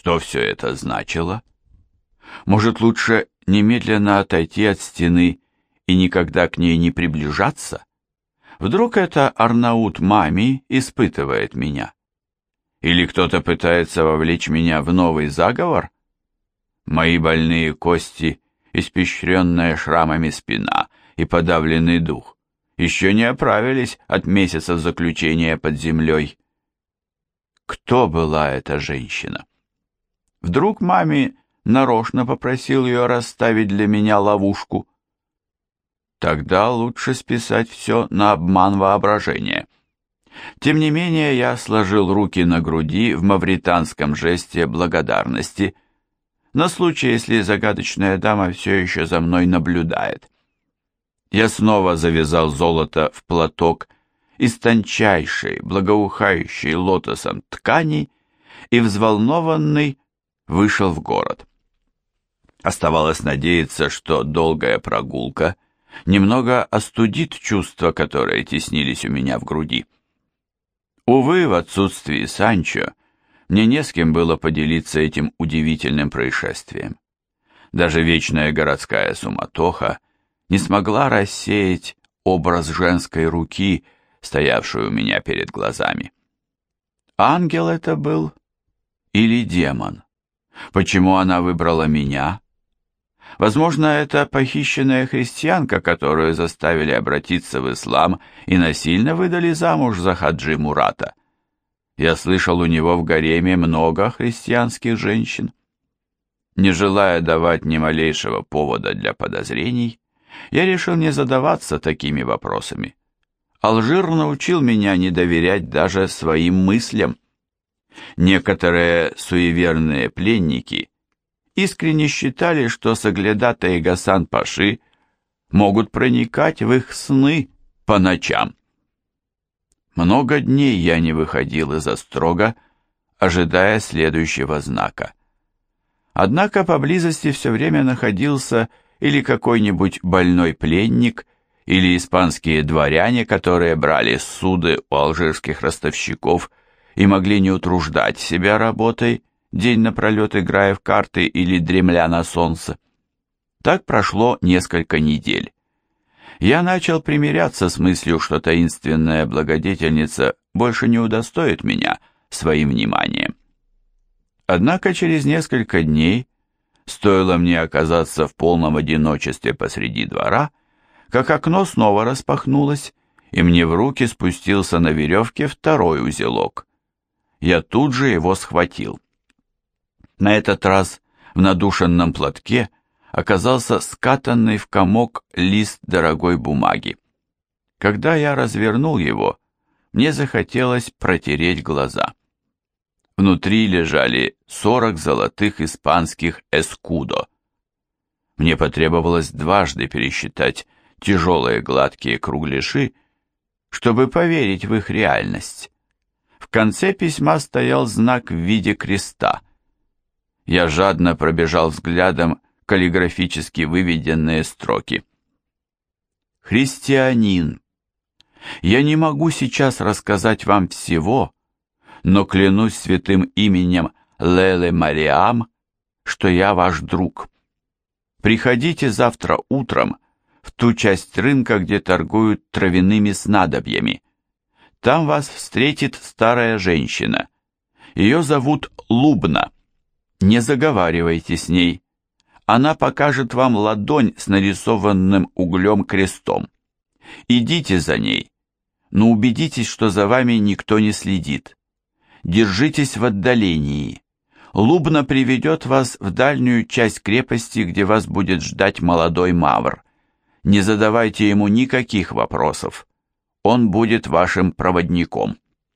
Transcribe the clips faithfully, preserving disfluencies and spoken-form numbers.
что все это значило? Может, лучше немедленно отойти от стены и никогда к ней не приближаться? Вдруг это Арнаут Мами испытывает меня? Или кто-то пытается вовлечь меня в новый заговор? Мои больные кости, испещренная шрамами спина и подавленный дух еще не оправились от месяцев заключения под землей. Кто была эта женщина? Вдруг Мами нарочно попросил ее расставить для меня ловушку? Тогда лучше списать все на обман воображения. Тем не менее, я сложил руки на груди в мавританском жесте благодарности, на случай, если загадочная дама все еще за мной наблюдает. Я снова завязал золото в платок из тончайшей, благоухающей лотосом ткани и, взволнованный, вышел в город. Оставалось надеяться, что долгая прогулка немного остудит чувства, которые теснились у меня в груди. Увы, в отсутствии Санчо мне не с кем было поделиться этим удивительным происшествием. Даже вечная городская суматоха не смогла рассеять образ женской руки, стоявшую у меня перед глазами. Ангел это был или демон? Почему она выбрала меня? Возможно, это похищенная христианка, которую заставили обратиться в ислам и насильно выдали замуж за Хаджи Мурата. Я слышал, у него в гареме много христианских женщин. Не желая давать ни малейшего повода для подозрений, я решил не задаваться такими вопросами. Алжир научил меня не доверять даже своим мыслям. Некоторые суеверные пленники искренне считали, что соглядатаи Гасан-паши могут проникать в их сны по ночам. Много дней я не выходил из острога, ожидая следующего знака. Однако поблизости все время находился или какой-нибудь больной пленник, или испанские дворяне, которые брали суды у алжирских ростовщиков и могли не утруждать себя работой, день напролет играя в карты или дремля на солнце. Так прошло несколько недель. Я начал примиряться с мыслью, что таинственная благодетельница больше не удостоит меня своим вниманием. Однако через несколько дней, стоило мне оказаться в полном одиночестве посреди двора, как окно снова распахнулось, и мне в руки спустился на веревке второй узелок. Я тут же его схватил. На этот раз в надушенном платке оказался скатанный в комок лист дорогой бумаги. Когда я развернул его, мне захотелось протереть глаза. Внутри лежали сорок золотых испанских эскудо. Мне потребовалось дважды пересчитать тяжелые гладкие кругляши, чтобы поверить в их реальность. В конце письма стоял знак в виде креста. Я жадно пробежал взглядом каллиграфически выведенные строки. «Христианин, я не могу сейчас рассказать вам всего, но клянусь святым именем Леле Мариам, что я ваш друг. Приходите завтра утром в ту часть рынка, где торгуют травяными снадобьями. Там вас встретит старая женщина. Ее зовут Лубна. Не заговаривайте с ней. Она покажет вам ладонь с нарисованным углем крестом. Идите за ней, но убедитесь, что за вами никто не следит. Держитесь в отдалении. Лубна приведет вас в дальнюю часть крепости, где вас будет ждать молодой мавр. Не задавайте ему никаких вопросов. Он будет вашим проводником».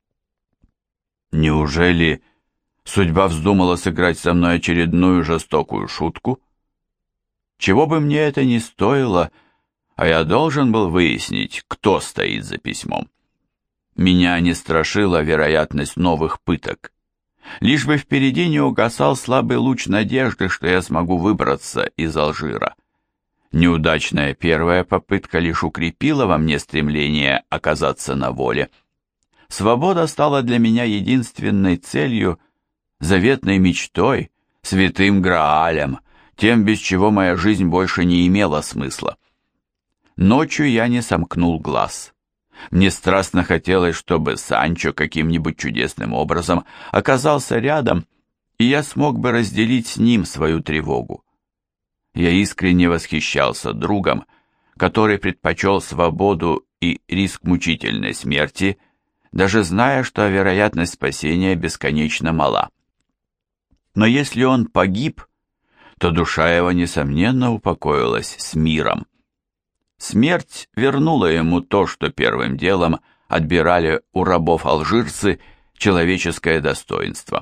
Неужели судьба вздумала сыграть со мной очередную жестокую шутку? Чего бы мне это ни стоило, а я должен был выяснить, кто стоит за письмом. Меня не страшила вероятность новых пыток. Лишь бы впереди не угасал слабый луч надежды, что я смогу выбраться из Алжира. Неудачная первая попытка лишь укрепила во мне стремление оказаться на воле. Свобода стала для меня единственной целью, заветной мечтой, святым Граалем, тем, без чего моя жизнь больше не имела смысла. Ночью я не сомкнул глаз. Мне страстно хотелось, чтобы Санчо каким-нибудь чудесным образом оказался рядом, и я смог бы разделить с ним свою тревогу. Я искренне восхищался другом, который предпочел свободу и риск мучительной смерти, даже зная, что вероятность спасения бесконечно мала. Но если он погиб, то душа его, несомненно, упокоилась с миром. Смерть вернула ему то, что первым делом отбирали у рабов-алжирцы, человеческое достоинство.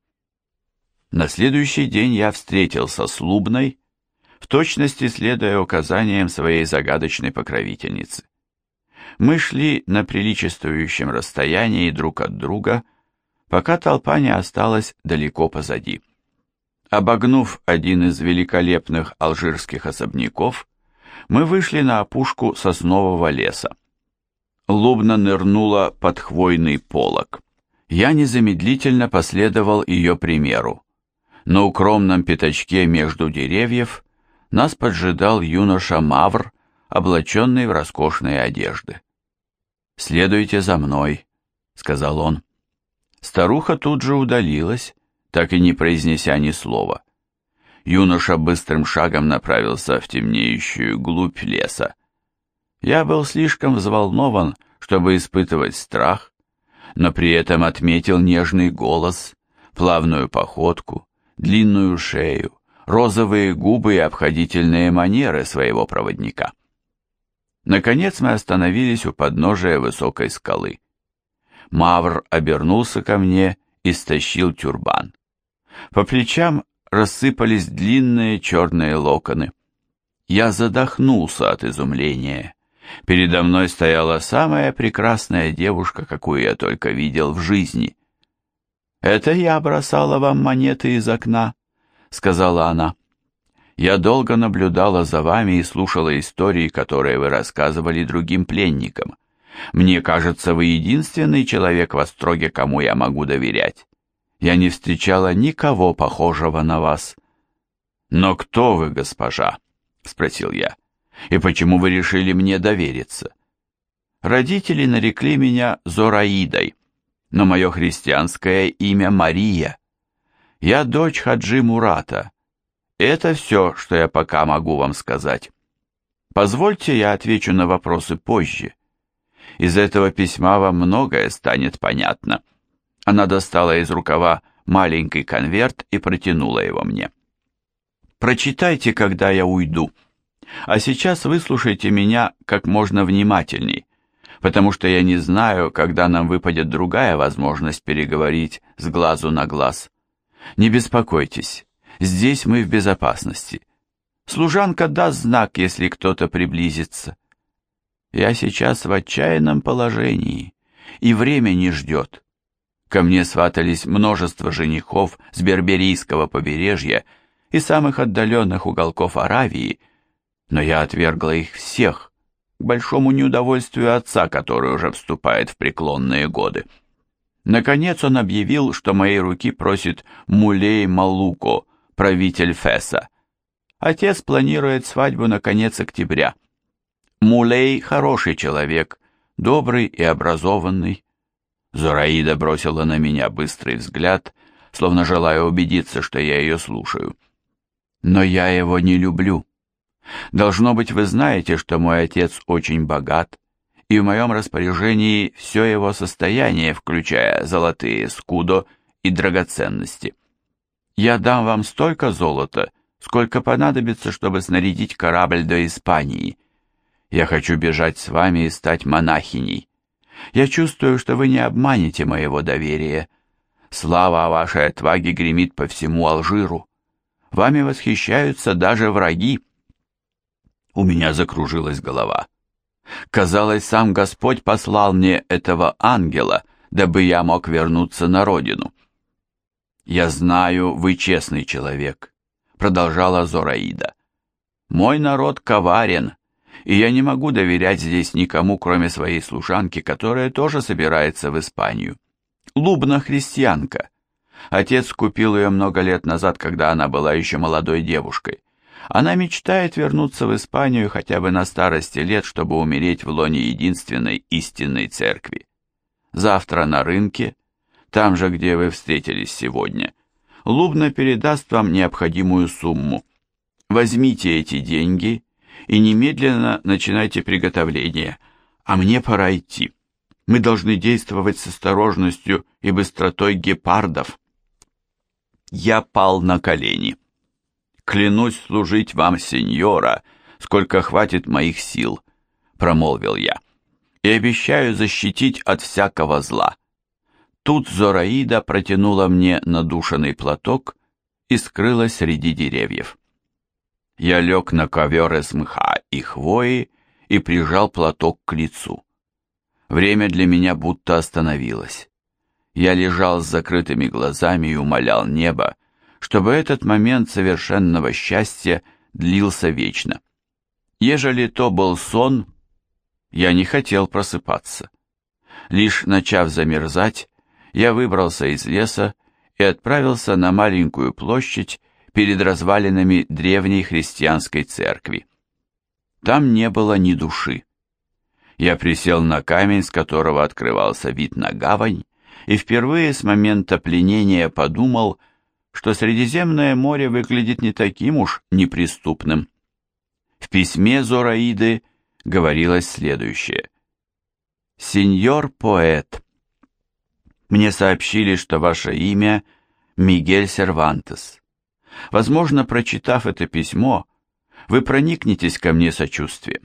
На следующий день я встретился с Лубной, в точности следуя указаниям своей загадочной покровительницы. Мы шли на приличествующем расстоянии друг от друга, пока толпа не осталась далеко позади. Обогнув один из великолепных алжирских особняков, мы вышли на опушку соснового леса. Лубна нырнула под хвойный полог. Я незамедлительно последовал ее примеру. На укромном пятачке между деревьев нас поджидал юноша Мавр, облаченный в роскошные одежды. «Следуйте за мной», — сказал он. Старуха тут же удалилась, так и не произнеся ни слова. Юноша быстрым шагом направился в темнеющую глубь леса. Я был слишком взволнован, чтобы испытывать страх, но при этом отметил нежный голос, плавную походку, длинную шею, розовые губы и обходительные манеры своего проводника. Наконец мы остановились у подножия высокой скалы. Мавр обернулся ко мне и стащил тюрбан. По плечам рассыпались длинные черные локоны. Я задохнулся от изумления. Передо мной стояла самая прекрасная девушка, какую я только видел в жизни. «Это я бросала вам монеты из окна», — сказала она. «Я долго наблюдала за вами и слушала истории, которые вы рассказывали другим пленникам. Мне кажется, вы единственный человек в Остроге, кому я могу доверять. Я не встречала никого похожего на вас». «Но кто вы, госпожа?» — спросил я. «И почему вы решили мне довериться?» «Родители нарекли меня Зораидой, но мое христианское имя Мария. Я дочь Хаджи Мурата. Это все, что я пока могу вам сказать. Позвольте, я отвечу на вопросы позже. Из этого письма вам многое станет понятно». Она достала из рукава маленький конверт и протянула его мне. «Прочитайте, когда я уйду. А сейчас выслушайте меня как можно внимательней, потому что я не знаю, когда нам выпадет другая возможность переговорить с глазу на глаз. Не беспокойтесь, здесь мы в безопасности. Служанка даст знак, если кто-то приблизится. Я сейчас в отчаянном положении, и время не ждет. Ко мне сватались множество женихов с Берберийского побережья и самых отдаленных уголков Аравии, но я отвергла их всех, к большому неудовольствию отца, который уже вступает в преклонные годы. Наконец он объявил, что моей руки просит Мулей Малуко, правитель Феса. Отец планирует свадьбу на конец октября. Мулей хороший человек, добрый и образованный. Зораида бросила на меня быстрый взгляд, словно желая убедиться, что я ее слушаю. Но я его не люблю. Должно быть, вы знаете, что мой отец очень богат, и в моем распоряжении все его состояние, включая золотые скудо и драгоценности. Я дам вам столько золота, сколько понадобится, чтобы снарядить корабль до Испании. Я хочу бежать с вами и стать монахиней. Я чувствую, что вы не обманете моего доверия. Слава о вашей отваге гремит по всему Алжиру. Вами восхищаются даже враги». У меня закружилась голова. Казалось, сам Господь послал мне этого ангела, дабы я мог вернуться на родину. «Я знаю, вы честный человек», — продолжала Зораида. «Мой народ коварен, и я не могу доверять здесь никому, кроме своей служанки, которая тоже собирается в Испанию. Лубна христианка. Отец купил ее много лет назад, когда она была еще молодой девушкой. Она мечтает вернуться в Испанию хотя бы на старости лет, чтобы умереть в лоне единственной истинной церкви. Завтра на рынке, там же, где вы встретились сегодня, Лубна передаст вам необходимую сумму. Возьмите эти деньги и немедленно начинайте приготовление, а мне пора идти. Мы должны действовать с осторожностью и быстротой гепардов. Я пал на колени. «Клянусь служить вам, сеньора, сколько хватит моих сил», — промолвил я, «и обещаю защитить от всякого зла». Тут Зораида протянула мне надушенный платок и скрылась среди деревьев. Я лег на ковер из мха и хвои и прижал платок к лицу. Время для меня будто остановилось. Я лежал с закрытыми глазами и умолял небо, чтобы этот момент совершенного счастья длился вечно. Ежели то был сон, я не хотел просыпаться. Лишь начав замерзать, я выбрался из леса и отправился на маленькую площадь перед развалинами древней христианской церкви. Там не было ни души. Я присел на камень, с которого открывался вид на гавань, и впервые с момента пленения подумал, что Средиземное море выглядит не таким уж неприступным. В письме Зораиды говорилось следующее. «Сеньор поэт, мне сообщили, что ваше имя Мигель Сервантес. Возможно, прочитав это письмо, вы проникнетесь ко мне сочувствием.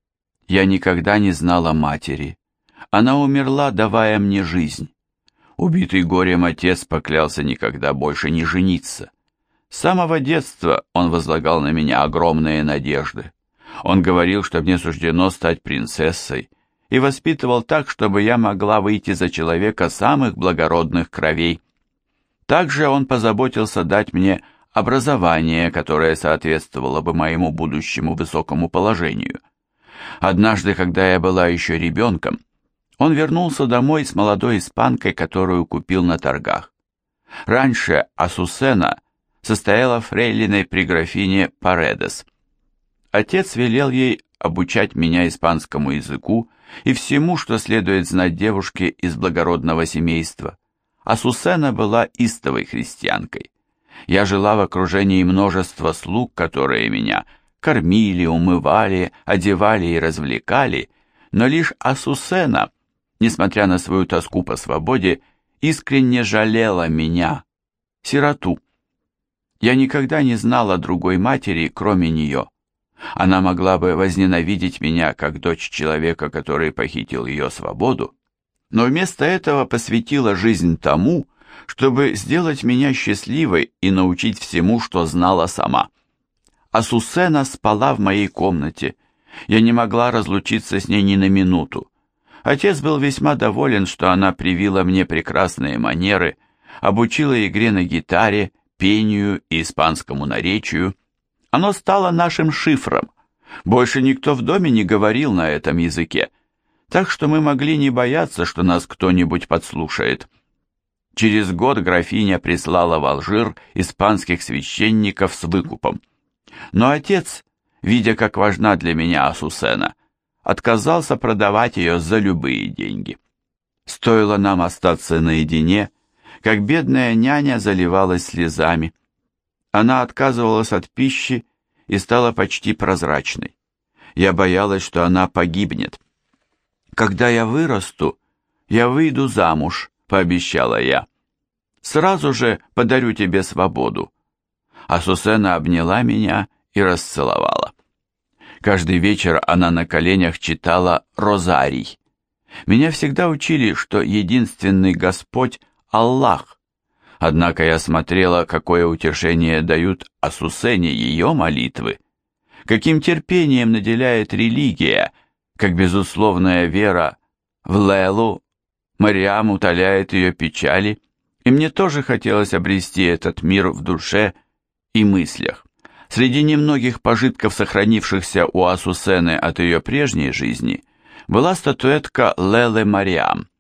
Я никогда не знала матери. Она умерла, давая мне жизнь. Убитый горем отец поклялся никогда больше не жениться. С самого детства он возлагал на меня огромные надежды. Он говорил, что мне суждено стать принцессой, и воспитывал так, чтобы я могла выйти за человека самых благородных кровей. Также он позаботился дать мне образование, которое соответствовало бы моему будущему высокому положению. Однажды, когда я была еще ребенком, он вернулся домой с молодой испанкой, которую купил на торгах. Раньше Асусена состояла фрейлиной при графине Паредес. Отец велел ей обучать меня испанскому языку и всему, что следует знать девушке из благородного семейства. Асусена была истовой христианкой. Я жила в окружении множества слуг, которые меня кормили, умывали, одевали и развлекали, но лишь Асусена, несмотря на свою тоску по свободе, искренне жалела меня, сироту. Я никогда не знала другой матери, кроме нее. Она могла бы возненавидеть меня, как дочь человека, который похитил ее свободу, но вместо этого посвятила жизнь тому, чтобы сделать меня счастливой и научить всему, что знала сама. Асусена спала в моей комнате. Я не могла разлучиться с ней ни на минуту. Отец был весьма доволен, что она привила мне прекрасные манеры, обучила игре на гитаре, пению и испанскому наречию. Оно стало нашим шифром. Больше никто в доме не говорил на этом языке, так что мы могли не бояться, что нас кто-нибудь подслушает. Через год графиня прислала в Алжир испанских священников с выкупом. Но отец, видя, как важна для меня Асусена, отказался продавать ее за любые деньги. Стоило нам остаться наедине, как бедная няня заливалась слезами. Она отказывалась от пищи и стала почти прозрачной. Я боялась, что она погибнет. «Когда я вырасту, я выйду замуж», — пообещала я. «Сразу же подарю тебе свободу». Асусена обняла меня и расцеловала. Каждый вечер она на коленях читала розарий. Меня всегда учили, что единственный Господь — Аллах. Однако я смотрела, какое утешение дают Асусене ее молитвы, каким терпением наделяет религия, как безусловная вера в Лелу, Мариам утоляет ее печали, и мне тоже хотелось обрести этот мир в душе и мыслях. Среди немногих пожитков, сохранившихся у Асусены от ее прежней жизни, была статуэтка Лелы Мариам.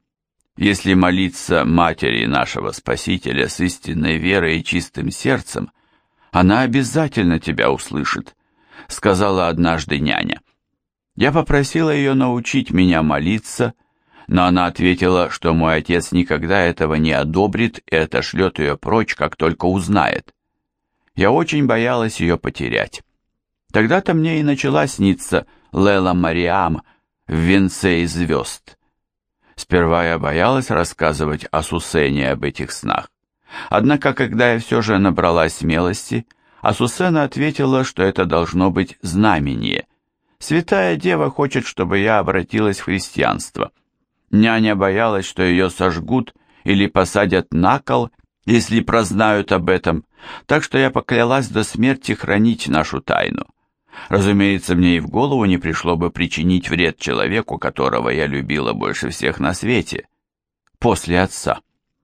Если молиться матери нашего Спасителя с истинной верой и чистым сердцем, она обязательно тебя услышит, сказала однажды няня. Я попросила ее научить меня молиться, но она ответила, что мой отец никогда этого не одобрит и отошлет ее прочь, как только узнает. Я очень боялась ее потерять. Тогда-то мне и начала сниться Лейла Мариам в венце из звезд. Сперва я боялась рассказывать Асусене об этих снах. Однако, когда я все же набралась смелости, Асусена ответила, что это должно быть знамение. Святая Дева хочет, чтобы я обратилась в христианство. Няня боялась, что ее сожгут или посадят на кол, если прознают об этом, так что я поклялась до смерти хранить нашу тайну. Разумеется, мне и в голову не пришло бы причинить вред человеку, которого я любила больше всех на свете, после отца.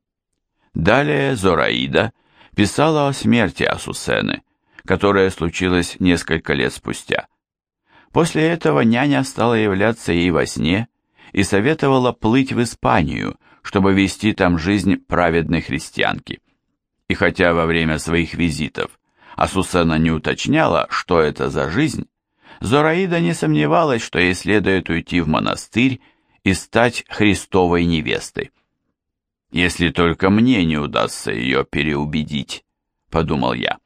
Далее Зораида писала о смерти Асусены, которая случилась несколько лет спустя. После этого няня стала являться ей во сне и советовала плыть в Испанию, чтобы вести там жизнь праведной христианки. И хотя во время своих визитов Асусена не уточняла, что это за жизнь, Зораида не сомневалась, что ей следует уйти в монастырь и стать Христовой невестой. «Если только мне не удастся ее переубедить», — подумал я.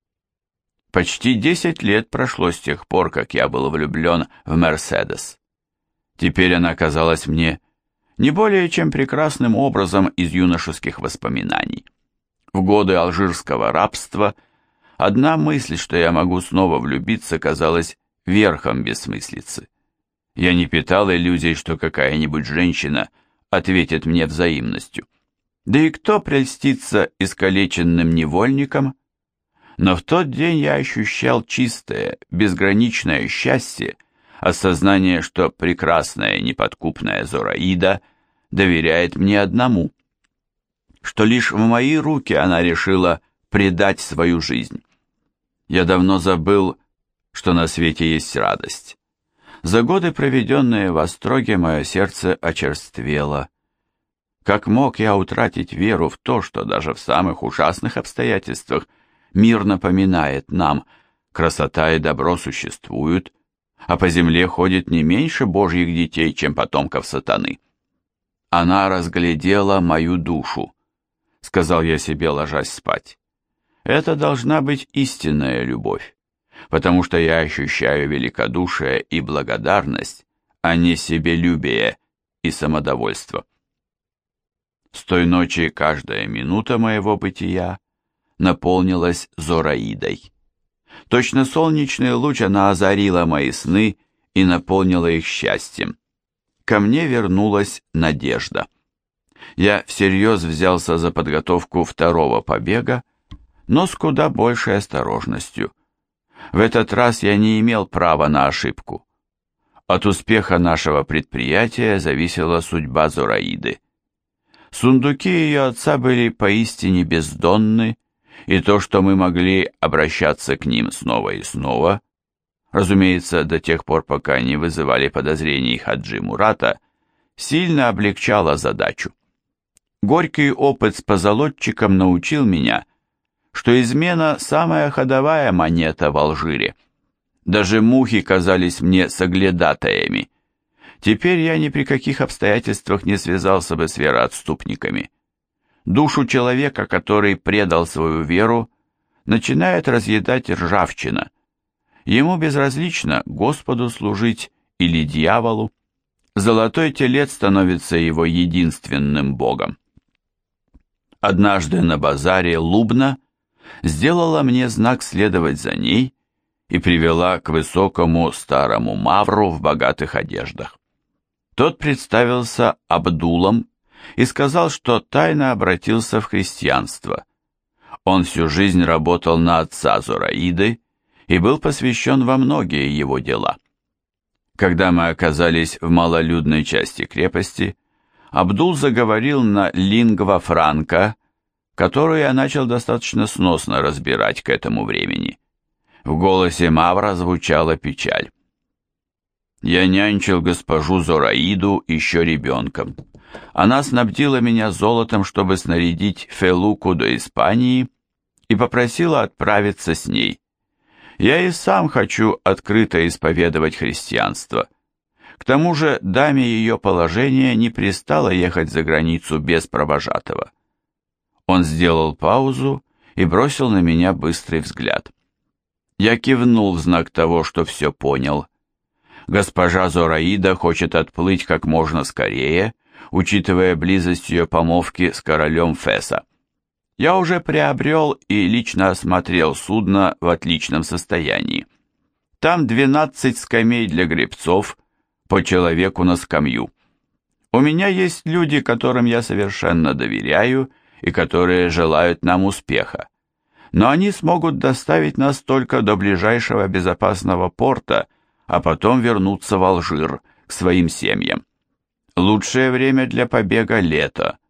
Почти десять лет прошло с тех пор, как я был влюблен в Мерседес. Теперь она казалась мне не более чем прекрасным образом из юношеских воспоминаний. В годы алжирского рабства одна мысль, что я могу снова влюбиться, казалась верхом бессмыслицы. Я не питал иллюзий, что какая-нибудь женщина ответит мне взаимностью. Да и кто прельстится искалеченным невольником? Но в тот день я ощущал чистое, безграничное счастье, осознание, что прекрасная неподкупная Зораида доверяет мне одному, что лишь в мои руки она решила предать свою жизнь. Я давно забыл, что на свете есть радость. За годы, проведенные в остроге, мое сердце очерствело. Как мог я утратить веру в то, что даже в самых ужасных обстоятельствах мир напоминает нам, красота и добро существуют, а по земле ходит не меньше божьих детей, чем потомков сатаны. Она разглядела мою душу, сказал я себе, ложась спать. Это должна быть истинная любовь, потому что я ощущаю великодушие и благодарность, а не себелюбие и самодовольство. С той ночи каждая минута моего бытия наполнилась Зораидой. Точно солнечный луч она озарила мои сны и наполнила их счастьем. Ко мне вернулась надежда. Я всерьез взялся за подготовку второго побега, но с куда большей осторожностью. В этот раз я не имел права на ошибку. От успеха нашего предприятия зависела судьба Зораиды. Сундуки ее отца были поистине бездонны, и то, что мы могли обращаться к ним снова и снова, разумеется, до тех пор, пока не вызывали подозрений Хаджи Мурата, сильно облегчало задачу. Горький опыт с позолотчиком научил меня, что измена – самая ходовая монета в Алжире. Даже мухи казались мне соглядатаями. Теперь я ни при каких обстоятельствах не связался бы с вероотступниками. Душу человека, который предал свою веру, начинает разъедать ржавчина. Ему безразлично Господу служить или дьяволу. Золотой телец становится его единственным богом. Однажды на базаре Лубна сделала мне знак следовать за ней и привела к высокому старому мавру в богатых одеждах. Тот представился Абдулом и сказал, что тайно обратился в христианство. Он всю жизнь работал на отца Зораиды и был посвящен во многие его дела. Когда мы оказались в малолюдной части крепости, Абдул заговорил на лингва франка, которую я начал достаточно сносно разбирать к этому времени. В голосе мавра звучала печаль. Я нянчил госпожу Зораиду еще ребенком. Она снабдила меня золотом, чтобы снарядить Фелуку до Испании, и попросила отправиться с ней. Я и сам хочу открыто исповедовать христианство. К тому же даме ее положения не пристало ехать за границу без провожатого. Он сделал паузу и бросил на меня быстрый взгляд. Я кивнул в знак того, что все понял. Госпожа Зораида хочет отплыть как можно скорее, учитывая близость ее помолвки с королем Феса. Я уже приобрел и лично осмотрел судно в отличном состоянии. Там двенадцать скамей для гребцов, по человеку на скамью. У меня есть люди, которым я совершенно доверяю и которые желают нам успеха. Но они смогут доставить нас только до ближайшего безопасного порта, а потом вернуться в Алжир, к своим семьям. Лучшее время для побега — лето,